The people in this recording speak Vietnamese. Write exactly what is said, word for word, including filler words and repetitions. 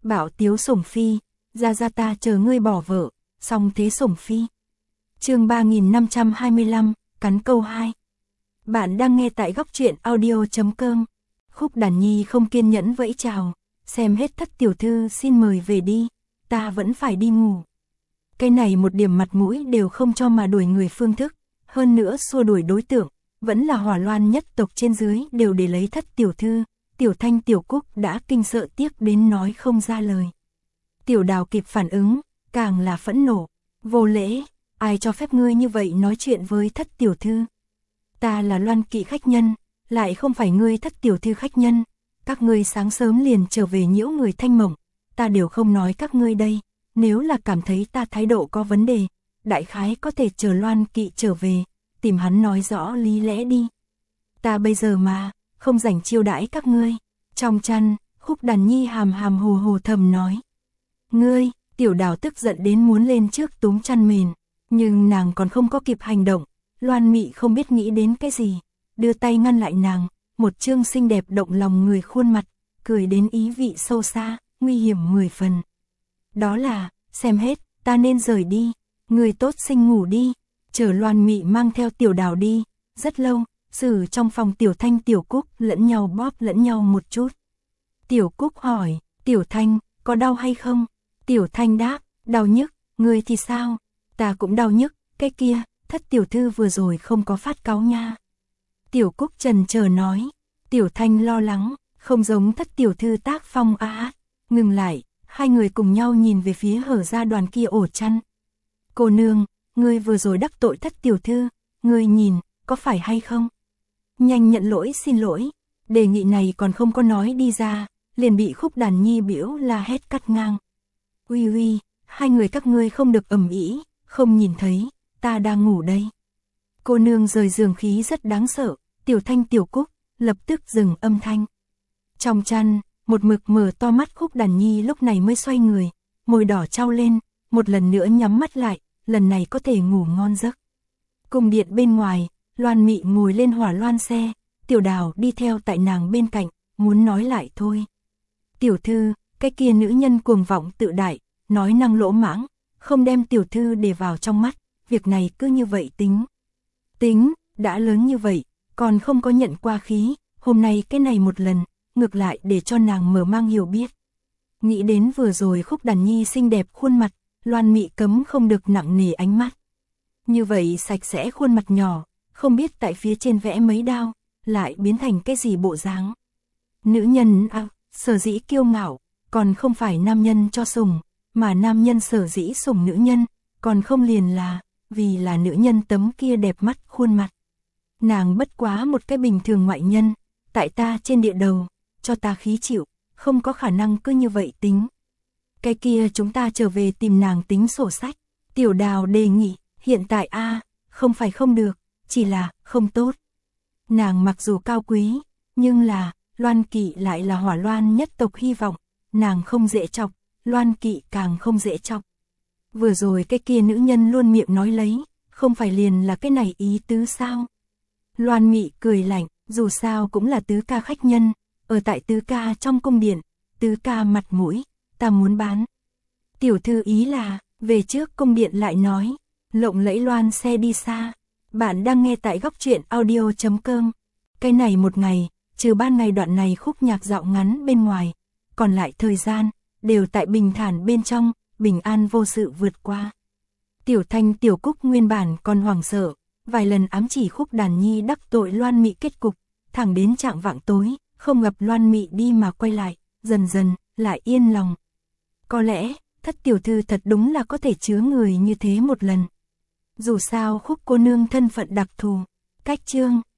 Bảo tiếu sủng phi, ra ra ta chờ ngươi bỏ vợ, xong thế sủng phi. Chương ba nghìn năm trăm hai mươi lăm, cắn câu hai. Bạn đang nghe tại góc truyện audio chấm com. Khúc Đàn Nhi không kiên nhẫn vẫy chào, xem hết Thất tiểu thư xin mời về đi, ta vẫn phải đi ngủ. Cái này một điểm mặt mũi đều không cho mà đuổi người phương thức, hơn nữa xua đuổi đối tượng, vẫn là Hỏa Loan nhất tộc trên dưới đều để lấy Thất tiểu thư. Tiểu Thanh Tiểu Cúc đã kinh sợ tiếc đến nói không ra lời. Tiểu Đào kịp phản ứng, càng là phẫn nộ, vô lễ, ai cho phép ngươi như vậy nói chuyện với Thất tiểu thư? Ta là Loan Kỵ khách nhân, lại không phải ngươi Thất tiểu thư khách nhân, các ngươi sáng sớm liền trở về nhiễu người Thanh Mộng, ta đều không nói các ngươi đây, nếu là cảm thấy ta thái độ có vấn đề, đại khái có thể chờ Loan Kỵ trở về, tìm hắn nói rõ lý lẽ đi. Ta bây giờ mà không rảnh chiêu đãi các ngươi. Trong chăn, Khúc Đàn Nhi hàm hàm hồ hồ thầm nói. Ngươi, Tiểu Đào tức giận đến muốn lên trước túm chăn mền, nhưng nàng còn không có kịp hành động, Loan Mị không biết nghĩ đến cái gì, đưa tay ngăn lại nàng, một trương xinh đẹp động lòng người khuôn mặt, cười đến ý vị sâu xa, nguy hiểm mười phần. Đó là, xem hết, ta nên rời đi, người tốt sinh ngủ đi, chờ Loan Mị mang theo Tiểu Đào đi, rất lâu. Xử trong phòng Tiểu Thanh Tiểu Cúc lẫn nhau bóp lẫn nhau một chút. Tiểu Cúc hỏi, Tiểu Thanh, có đau hay không? Tiểu Thanh đáp, đau nhức, người thì sao? Ta cũng đau nhức, cái kia, Thất tiểu thư vừa rồi không có phát cáu nha. Tiểu Cúc trần chờ nói, Tiểu Thanh lo lắng, không giống Thất tiểu thư tác phong a à. Ngừng lại, hai người cùng nhau nhìn về phía hở ra đoàn kia ổ chăn. Cô nương, ngươi vừa rồi đắc tội Thất tiểu thư, ngươi nhìn, có phải hay không? Nhanh nhận lỗi xin lỗi, đề nghị này còn không có nói đi ra, liền bị Khúc Đàn Nhi biểu la hét cắt ngang. Uy uy, hai người các ngươi không được ầm ĩ, không nhìn thấy, ta đang ngủ đây. Cô nương rời giường khí rất đáng sợ, Tiểu Thanh Tiểu Cúc lập tức dừng âm thanh. Trong chăn, một mực mở to mắt Khúc Đàn Nhi lúc này mới xoay người, môi đỏ trao lên, một lần nữa nhắm mắt lại, lần này có thể ngủ ngon giấc. Cung điện bên ngoài, Loan Mị ngồi lên hỏa loan xe, Tiểu Đào đi theo tại nàng bên cạnh, muốn nói lại thôi. Tiểu thư, cái kia nữ nhân cuồng vọng tự đại, nói năng lỗ mãng, không đem tiểu thư để vào trong mắt, việc này cứ như vậy tính. Tính, đã lớn như vậy, còn không có nhận qua khí, hôm nay cái này một lần, ngược lại để cho nàng mở mang hiểu biết. Nghĩ đến vừa rồi Khúc Đàn Nhi xinh đẹp khuôn mặt, Loan Mị cấm không được nặng nề ánh mắt. Như vậy sạch sẽ khuôn mặt nhỏ, không biết tại phía trên vẽ mấy đao, lại biến thành cái gì bộ dáng. Nữ nhân à, sở dĩ kiêu ngạo, còn không phải nam nhân cho sủng, mà nam nhân sở dĩ sủng nữ nhân, còn không liền là, vì là nữ nhân tấm kia đẹp mắt khuôn mặt. Nàng bất quá một cái bình thường ngoại nhân, tại ta trên địa đầu, cho ta khí chịu, không có khả năng cứ như vậy tính. Cái kia chúng ta trở về tìm nàng tính sổ sách. Tiểu Đào đề nghị, hiện tại a à, không phải không được, chỉ là không tốt. Nàng mặc dù cao quý, nhưng là, Loan Kỵ lại là Hỏa Loan nhất tộc hy vọng, nàng không dễ chọc, Loan Kỵ càng không dễ chọc. Vừa rồi cái kia nữ nhân luôn miệng nói lấy, không phải liền là cái này ý tứ sao? Loan Mị cười lạnh, dù sao cũng là tứ ca khách nhân, ở tại tứ ca trong cung điện, tứ ca mặt mũi, ta muốn bán. Tiểu thư ý là, về trước cung điện lại nói, lộng lẫy loan xe đi xa. Bạn đang nghe tại góc truyện audio chấm com. Cái này một ngày, trừ ban ngày đoạn này khúc nhạc dạo ngắn bên ngoài, còn lại thời gian, đều tại bình thản bên trong, bình an vô sự vượt qua. Tiểu Thanh Tiểu Cúc nguyên bản còn hoảng sợ, vài lần ám chỉ Khúc Đàn Nhi đắc tội Loan Mị kết cục, thẳng đến trạng vạng tối, không gặp Loan Mị đi mà quay lại, dần dần, lại yên lòng. Có lẽ, Thất tiểu thư thật đúng là có thể chứa người như thế một lần. Dù sao Khúc cô nương thân phận đặc thù, cách chương.